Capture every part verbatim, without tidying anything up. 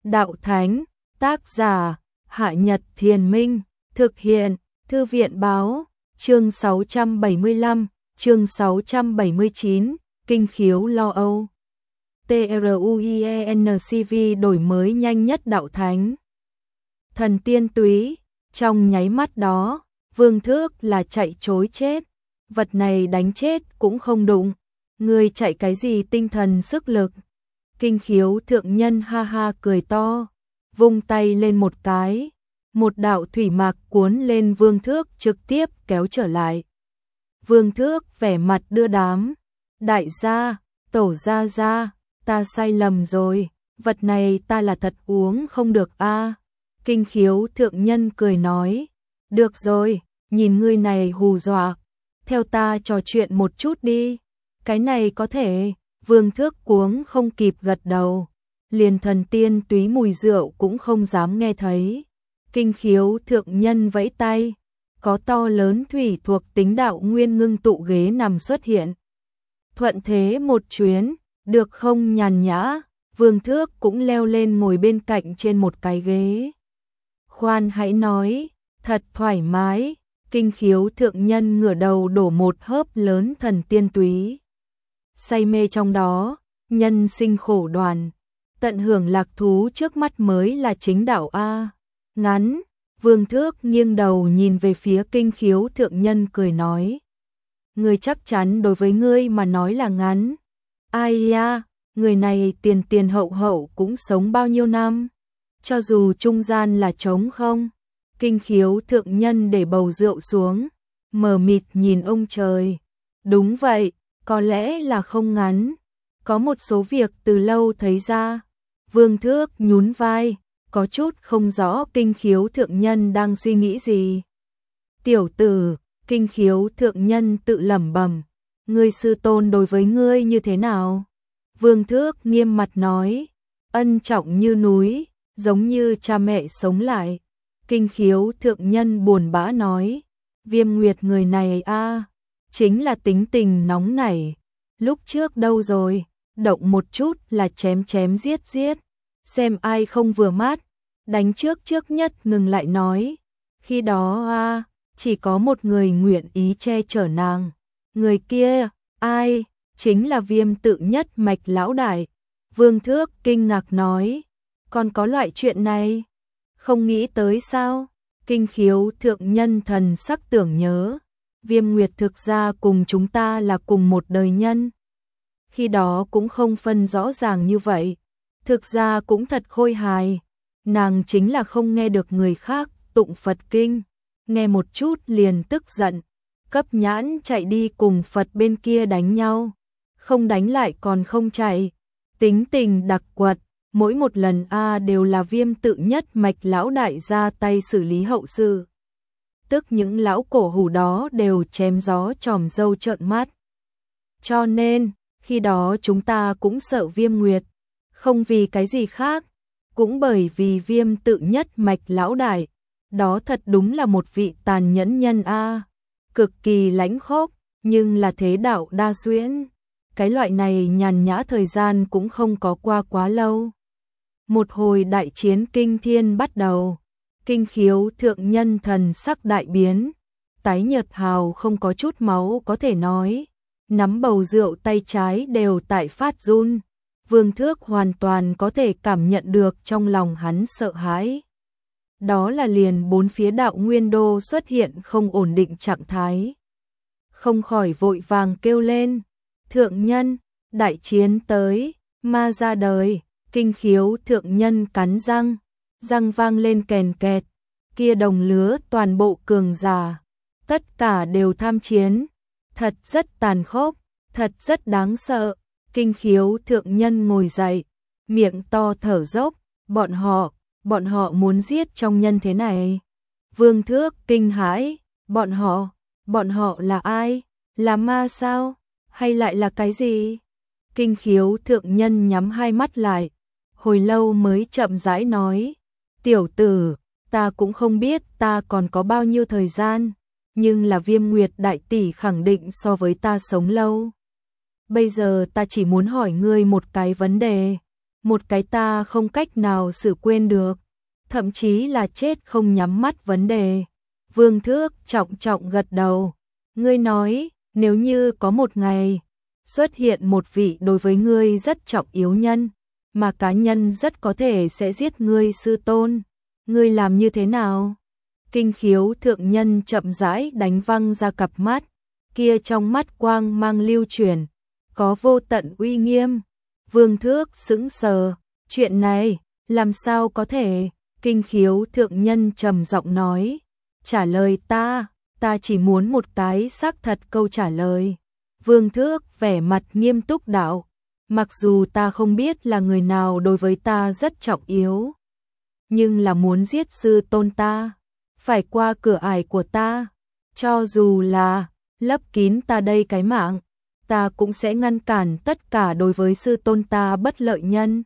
Đạo Thánh, tác giả, Hạ Nhật Thiền Minh, thực hiện, Thư viện Báo, chương sáu trăm bảy mươi lăm, chương sáu trăm bảy mươi chín, Kinh khiếu lo âu. TRUIENCV đổi mới nhanh nhất Đạo Thánh. Thần tiên túy, trong nháy mắt đó, Vương Thước là chạy trối chết, vật này đánh chết cũng không đụng, người chạy cái gì tinh thần sức lực. Kinh khiếu thượng nhân ha ha cười to, vung tay lên một cái, một đạo thủy mạc cuốn lên Vương Thước trực tiếp kéo trở lại. Vương Thước vẻ mặt đưa đám, đại gia, tổ gia gia, ta sai lầm rồi, vật này ta là thật uống không được a. Kinh khiếu thượng nhân cười nói, được rồi, nhìn ngươi này hù dọa, theo ta trò chuyện một chút đi, cái này có thể. Vương Thước cuống không kịp gật đầu, liền thần tiên túy mùi rượu cũng không dám nghe thấy. Kinh khiếu thượng nhân vẫy tay, có to lớn thủy thuộc tính đạo nguyên ngưng tụ ghế nằm xuất hiện. Thuận thế một chuyến, được không nhàn nhã, Vương Thước cũng leo lên ngồi bên cạnh trên một cái ghế. Khoan hãy nói, thật thoải mái. Kinh khiếu thượng nhân ngửa đầu đổ một hớp lớn thần tiên túy. Say mê trong đó, nhân sinh khổ đoàn, tận hưởng lạc thú trước mắt mới là chính đạo a. Ngắn, Vương Thước nghiêng đầu nhìn về phía kinh khiếu thượng nhân cười nói, người chắc chắn đối với ngươi mà nói là ngắn. Ai ya, người này tiền tiền hậu hậu cũng sống bao nhiêu năm, cho dù trung gian là trống không. Kinh khiếu thượng nhân để bầu rượu xuống, mờ mịt nhìn ông trời. Đúng vậy, có lẽ là không ngắn, có một số việc từ lâu thấy ra. Vương Thước nhún vai, có chút không rõ kinh khiếu thượng nhân đang suy nghĩ gì. Tiểu tử, kinh khiếu thượng nhân tự lẩm bẩm, ngươi sư tôn đối với ngươi như thế nào? Vương Thước nghiêm mặt nói, ân trọng như núi, giống như cha mẹ sống lại. Kinh khiếu thượng nhân buồn bã nói, Viêm Nguyệt người này a, chính là tính tình nóng nảy, lúc trước đâu rồi, động một chút là chém chém giết giết, xem ai không vừa mắt, đánh trước trước nhất ngừng lại nói, khi đó a, chỉ có một người nguyện ý che chở nàng, người kia, ai, chính là Viêm tự nhất mạch lão đại. Vương Thước kinh ngạc nói, còn có loại chuyện này? Không nghĩ tới sao? Kinh khiếu thượng nhân thần sắc tưởng nhớ, Viêm Nguyệt thực ra cùng chúng ta là cùng một đời nhân. Khi đó cũng không phân rõ ràng như vậy, thực ra cũng thật khôi hài, nàng chính là không nghe được người khác tụng Phật kinh, nghe một chút liền tức giận, cấp nhãn chạy đi cùng Phật bên kia đánh nhau, không đánh lại còn không chạy, tính tình đặc quật. Mỗi một lần a đều là Viêm tự nhất mạch lão đại ra tay xử lý hậu sự. Tức những lão cổ hủ đó đều chém gió tròm dâu trợn mắt. Cho nên, khi đó chúng ta cũng sợ Viêm Nguyệt, không vì cái gì khác, cũng bởi vì Viêm tự nhất mạch lão đại, đó thật đúng là một vị tàn nhẫn nhân a, cực kỳ lãnh khốc, nhưng là thế đạo đa xuyễn. Cái loại này nhàn nhã thời gian cũng không có qua quá lâu. Một hồi đại chiến kinh thiên bắt đầu, kinh khiếu thượng nhân thần sắc đại biến, tái nhợt hào không có chút máu có thể nói, nắm bầu rượu tay trái đều tại phát run. Vương Thước hoàn toàn có thể cảm nhận được trong lòng hắn sợ hãi. Đó là liền bốn phía đạo nguyên đô xuất hiện không ổn định trạng thái. Không khỏi vội vàng kêu lên, thượng nhân, đại chiến tới, ma ra đời. Kinh khiếu thượng nhân cắn răng, răng vang lên kèn kẹt, kia đồng lứa toàn bộ cường giả, tất cả đều tham chiến, thật rất tàn khốc, thật rất đáng sợ. Kinh khiếu thượng nhân ngồi dậy, miệng to thở dốc, bọn họ, bọn họ muốn giết trong nhân thế này. Vương Thước kinh hãi, bọn họ, bọn họ là ai, là ma sao, hay lại là cái gì? Kinh khiếu thượng nhân nhắm hai mắt lại, hồi lâu mới chậm rãi nói, tiểu tử, ta cũng không biết ta còn có bao nhiêu thời gian, nhưng là Viêm Nguyệt đại tỷ khẳng định so với ta sống lâu. Bây giờ ta chỉ muốn hỏi ngươi một cái vấn đề, một cái ta không cách nào xử quên được, thậm chí là chết không nhắm mắt vấn đề. Vương Thước trọng trọng gật đầu, ngươi nói, nếu như có một ngày xuất hiện một vị đối với ngươi rất trọng yếu nhân, mà cá nhân rất có thể sẽ giết ngươi sư tôn, ngươi làm như thế nào? Kinh Khiếu thượng nhân chậm rãi đánh văng ra cặp mắt, kia trong mắt quang mang lưu chuyển, có vô tận uy nghiêm. Vương Thước sững sờ, chuyện này, làm sao có thể? Kinh Khiếu thượng nhân trầm giọng nói, trả lời ta, ta chỉ muốn một cái xác thật câu trả lời. Vương Thước vẻ mặt nghiêm túc đạo, mặc dù ta không biết là người nào đối với ta rất trọng yếu, nhưng là muốn giết sư tôn ta, phải qua cửa ải của ta, cho dù là lấp kín ta đây cái mạng, ta cũng sẽ ngăn cản tất cả đối với sư tôn ta bất lợi nhân.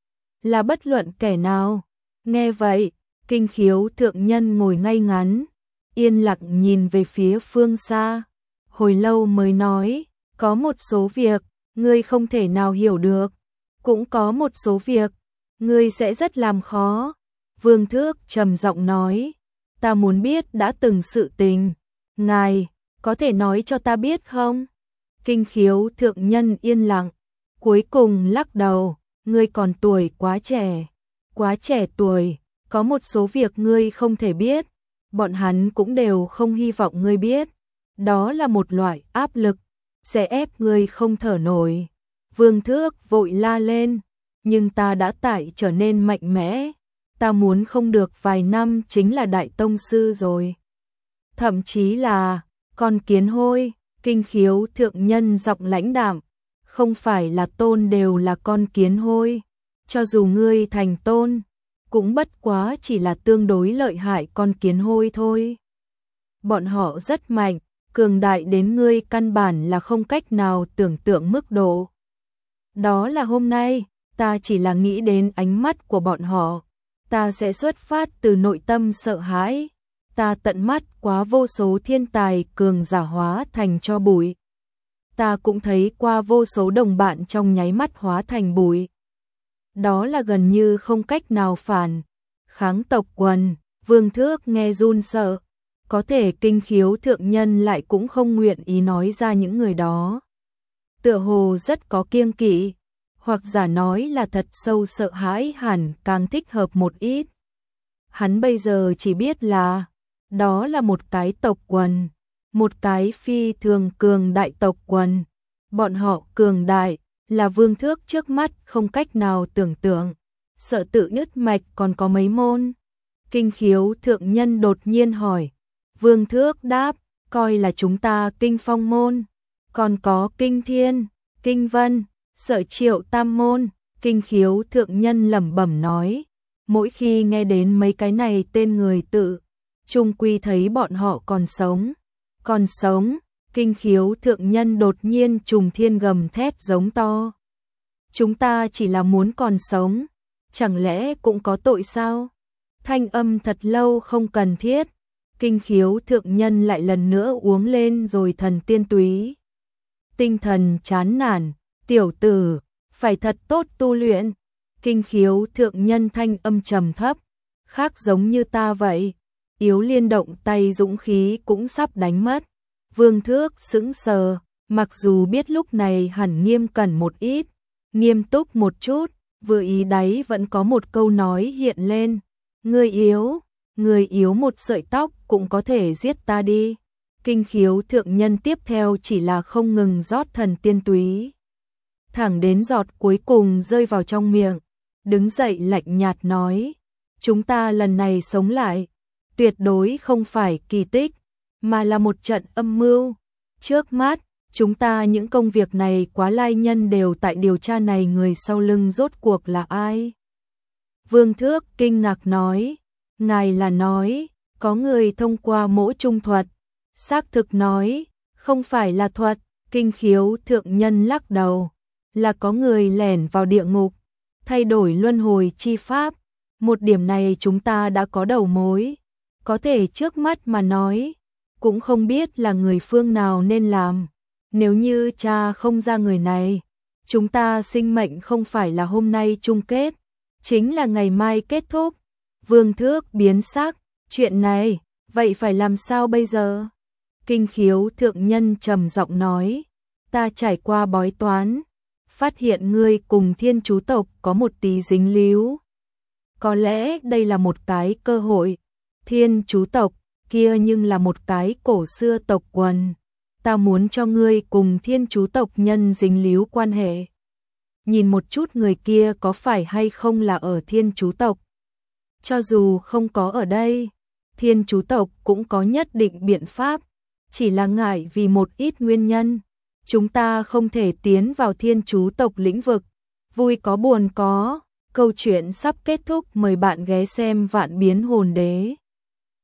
Là bất luận kẻ nào. Nghe vậy, Kinh Khiếu thượng nhân ngồi ngay ngắn, yên lặng nhìn về phía phương xa, hồi lâu mới nói, có một số việc, ngươi không thể nào hiểu được, cũng có một số việc, ngươi sẽ rất làm khó. Vương Thước trầm giọng nói, ta muốn biết đã từng sự tình, ngài, có thể nói cho ta biết không? Kinh Khiếu thượng nhân yên lặng, cuối cùng lắc đầu, ngươi còn tuổi quá trẻ, quá trẻ tuổi, có một số việc ngươi không thể biết, bọn hắn cũng đều không hy vọng ngươi biết, đó là một loại áp lực, sẽ ép ngươi không thở nổi. Vương Thước vội la lên, nhưng ta đã tại trở nên mạnh mẽ, ta muốn không được vài năm chính là đại tông sư rồi. Thậm chí là, con kiến hôi. Kinh Khiếu thượng nhân giọng lãnh đạm, không phải là tôn đều là con kiến hôi, cho dù ngươi thành tôn, cũng bất quá chỉ là tương đối lợi hại con kiến hôi thôi. Bọn họ rất mạnh, cường đại đến ngươi căn bản là không cách nào tưởng tượng mức độ. Đó là hôm nay, ta chỉ là nghĩ đến ánh mắt của bọn họ, ta sẽ xuất phát từ nội tâm sợ hãi. Ta tận mắt quá vô số thiên tài cường giả hóa thành cho bụi. Ta cũng thấy qua vô số đồng bạn trong nháy mắt hóa thành bụi. Đó là gần như không cách nào phản kháng tộc quần. Vương Thước nghe run sợ, có thể Kinh Khiếu thượng nhân lại cũng không nguyện ý nói ra những người đó. Tựa hồ rất có kiêng kỵ, hoặc giả nói là thật sâu sợ hãi hẳn càng thích hợp một ít. Hắn bây giờ chỉ biết là đó là một cái tộc quần, một cái phi thường cường đại tộc quần. Bọn họ cường đại, là Vương Thước trước mắt không cách nào tưởng tượng. Sợ tự nhất mạch còn có mấy môn? Kinh Khiếu thượng nhân đột nhiên hỏi. Vương Thước đáp, coi là chúng ta Kinh Phong môn, còn có Kinh Thiên, Kinh Vân, Sợ Triệu tam môn. Kinh Khiếu thượng nhân lẩm bẩm nói, mỗi khi nghe đến mấy cái này tên người tự chung quy thấy bọn họ còn sống, còn sống. Kinh Khiếu thượng nhân đột nhiên trùng thiên gầm thét giống to. Chúng ta chỉ là muốn còn sống, chẳng lẽ cũng có tội sao? Thanh âm thật lâu không cần thiết. Kinh Khiếu thượng nhân lại lần nữa uống lên rồi thần tiên túy. Tinh thần chán nản, tiểu tử, phải thật tốt tu luyện. Kinh Khiếu thượng nhân thanh âm trầm thấp, khác giống như ta vậy. Yếu liên động tay dũng khí cũng sắp đánh mất. Vương Thước sững sờ, mặc dù biết lúc này hẳn nghiêm cẩn một ít, nghiêm túc một chút, vừa ý đáy vẫn có một câu nói hiện lên. Người yếu, người yếu một sợi tóc cũng có thể giết ta đi. Kinh Khiếu thượng nhân tiếp theo chỉ là không ngừng rót thần tiên túy, thẳng đến giọt cuối cùng rơi vào trong miệng, đứng dậy lạnh nhạt nói, chúng ta lần này sống lại, tuyệt đối không phải kỳ tích, mà là một trận âm mưu. Trước mắt, chúng ta những công việc này quá lai nhân đều tại điều tra này, người sau lưng rốt cuộc là ai? Vương Thước kinh ngạc nói, ngài là nói, có người thông qua mỗ trung thuật. Xác thực nói, không phải là thuật. Kinh Khiếu thượng nhân lắc đầu, là có người lẻn vào địa ngục, thay đổi luân hồi chi pháp. Một điểm này chúng ta đã có đầu mối, có thể trước mắt mà nói, cũng không biết là người phương nào nên làm. Nếu như cha không ra người này, chúng ta sinh mệnh không phải là hôm nay chung kết, chính là ngày mai kết thúc. Vương Thước biến sắc, chuyện này, vậy phải làm sao bây giờ? Kinh Khiếu thượng nhân trầm giọng nói, ta trải qua bói toán, phát hiện ngươi cùng Thiên Chú tộc có một tí dính líu. Có lẽ đây là một cái cơ hội. Thiên Chú tộc kia nhưng là một cái cổ xưa tộc quần. Ta muốn cho ngươi cùng Thiên Chú tộc nhân dính líu quan hệ. Nhìn một chút người kia có phải hay không là ở Thiên Chú tộc. Cho dù không có ở đây, Thiên Chú tộc cũng có nhất định biện pháp. Chỉ là ngại vì một ít nguyên nhân, chúng ta không thể tiến vào Thiên Chú tộc lĩnh vực. Vui có buồn có, câu chuyện sắp kết thúc, mời bạn ghé xem Vạn Biến Hồn Đế.